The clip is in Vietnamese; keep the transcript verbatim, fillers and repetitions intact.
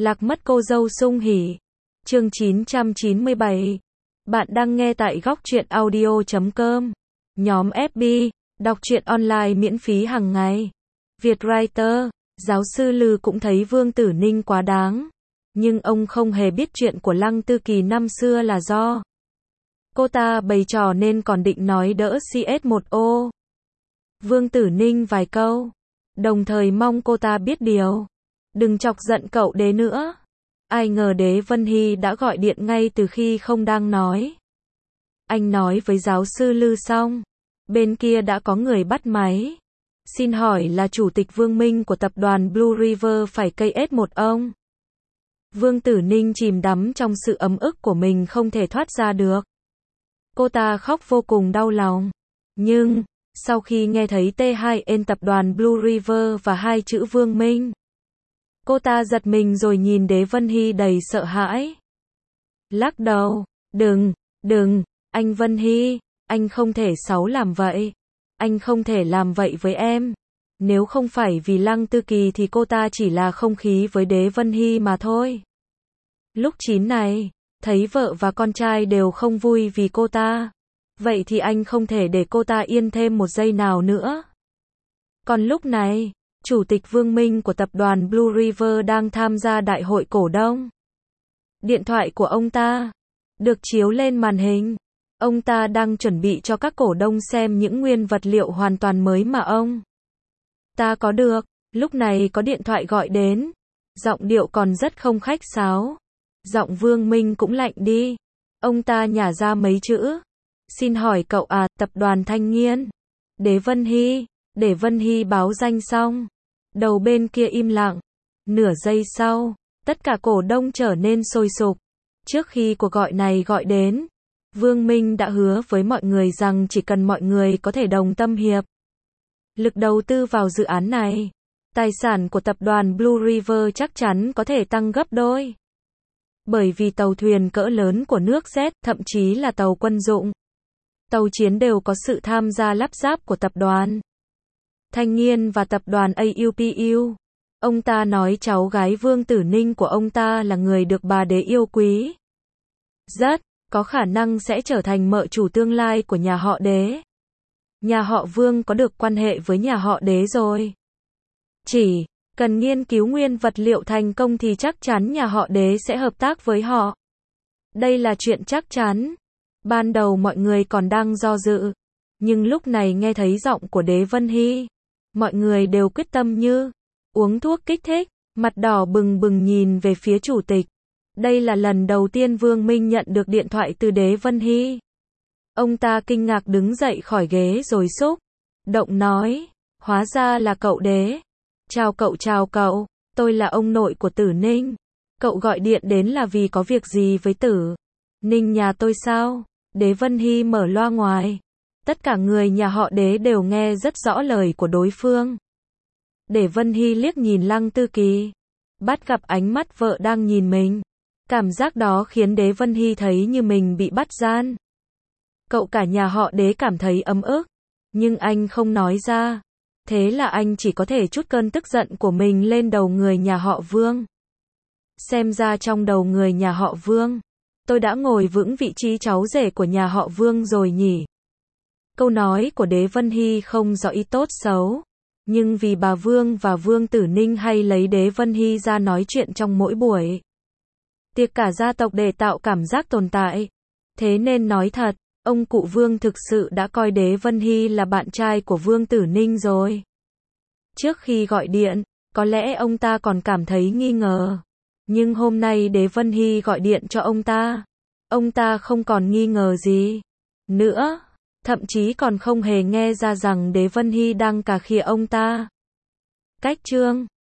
Lạc mất cô dâu sung hỉ. Chương chín trăm chín mươi bảy. Bạn đang nghe tại góc truyện audio chấm com. Nhóm ép bê, đọc truyện online miễn phí hàng ngày. Vietwriter, giáo sư Lư cũng thấy Vương Tử Ninh quá đáng. Nhưng ông không hề biết chuyện của Lăng Tư Kỳ năm xưa là do cô ta bày trò nên còn định nói đỡ xê ét một ô Vương Tử Ninh vài câu. Đồng thời mong cô ta biết điều. Đừng chọc giận cậu đế nữa. Ai ngờ Đế Vân Hy đã gọi điện ngay từ khi không đang nói. Anh nói với giáo sư Lư xong. Bên kia đã có người bắt máy. Xin hỏi là chủ tịch Vương Minh của tập đoàn Blue River phải cây ét một ông. Vương Tử Ninh chìm đắm trong sự ấm ức của mình không thể thoát ra được. Cô ta khóc vô cùng đau lòng. Nhưng, sau khi nghe thấy T hai N tập đoàn Blue River và hai chữ Vương Minh, cô ta giật mình rồi nhìn Đế Vân Hy đầy sợ hãi. Lắc đầu, đừng, đừng, anh Vân Hy, anh không thể xấu làm vậy. Anh không thể làm vậy với em. Nếu không phải vì Lăng Tư Kỳ thì cô ta chỉ là không khí với Đế Vân Hy mà thôi. Lúc chín này, thấy vợ và con trai đều không vui vì cô ta. Vậy thì anh không thể để cô ta yên thêm một giây nào nữa. Còn lúc này, Chủ tịch Vương Minh của tập đoàn Blue River đang tham gia đại hội cổ đông. Điện thoại của ông ta được chiếu lên màn hình. Ông ta đang chuẩn bị cho các cổ đông xem những nguyên vật liệu hoàn toàn mới mà ông ta có được. Lúc này có điện thoại gọi đến. Giọng điệu còn rất không khách sáo. Giọng Vương Minh cũng lạnh đi. Ông ta nhả ra mấy chữ. Xin hỏi cậu à, tập đoàn Thanh Nghiên. Đế Vân Hy. Để Vân Hy báo danh xong. Đầu bên kia im lặng. Nửa giây sau, tất cả cổ đông trở nên sôi sục. Trước khi cuộc gọi này gọi đến, Vương Minh đã hứa với mọi người rằng chỉ cần mọi người có thể đồng tâm hiệp lực đầu tư vào dự án này, tài sản của tập đoàn Blue River chắc chắn có thể tăng gấp đôi. Bởi vì tàu thuyền cỡ lớn của nước Z, thậm chí là tàu quân dụng, tàu chiến đều có sự tham gia lắp ráp của tập đoàn Thanh Nghiên và tập đoàn a u pê u. Ông ta nói cháu gái Vương Tử Ninh của ông ta là người được bà Đế yêu quý. Rất có khả năng sẽ trở thành mợ chủ tương lai của nhà họ Đế. Nhà họ Vương có được quan hệ với nhà họ Đế rồi. Chỉ cần nghiên cứu nguyên vật liệu thành công thì chắc chắn nhà họ Đế sẽ hợp tác với họ. Đây là chuyện chắc chắn. Ban đầu mọi người còn đang do dự. Nhưng lúc này nghe thấy giọng của Đế Vân Hy, mọi người đều quyết tâm như uống thuốc kích thích, mặt đỏ bừng bừng nhìn về phía chủ tịch. Đây là lần đầu tiên Vương Minh nhận được điện thoại từ Đế Vân Hy. Ông ta kinh ngạc đứng dậy khỏi ghế rồi xúc động nói, hóa ra là cậu Đế. Chào cậu, chào cậu, tôi là ông nội của Tử Ninh. Cậu gọi điện đến là vì có việc gì với Tử Ninh nhà tôi sao? Đế Vân Hy mở loa ngoài. Tất cả người nhà họ Đế đều nghe rất rõ lời của đối phương. Đế Vân Hy liếc nhìn Lăng Tư Kỳ, bắt gặp ánh mắt vợ đang nhìn mình. Cảm giác đó khiến Đế Vân Hy thấy như mình bị bắt gian. Cậu cả nhà họ Đế cảm thấy ấm ức, nhưng anh không nói ra. Thế là anh chỉ có thể trút cơn tức giận của mình lên đầu người nhà họ Vương. Xem ra trong đầu người nhà họ Vương, tôi đã ngồi vững vị trí cháu rể của nhà họ Vương rồi nhỉ. Câu nói của Đế Vân Hy không rõ ý tốt xấu. Nhưng vì bà Vương và Vương Tử Ninh hay lấy Đế Vân Hy ra nói chuyện trong mỗi buổi tiệc cả gia tộc để tạo cảm giác tồn tại. Thế nên nói thật, ông cụ Vương thực sự đã coi Đế Vân Hy là bạn trai của Vương Tử Ninh rồi. Trước khi gọi điện, có lẽ ông ta còn cảm thấy nghi ngờ. Nhưng hôm nay Đế Vân Hy gọi điện cho ông ta. Ông ta không còn nghi ngờ gì nữa. Thậm chí còn không hề nghe ra rằng Đế Vân Hy đang cà khịa ông ta. Cách chương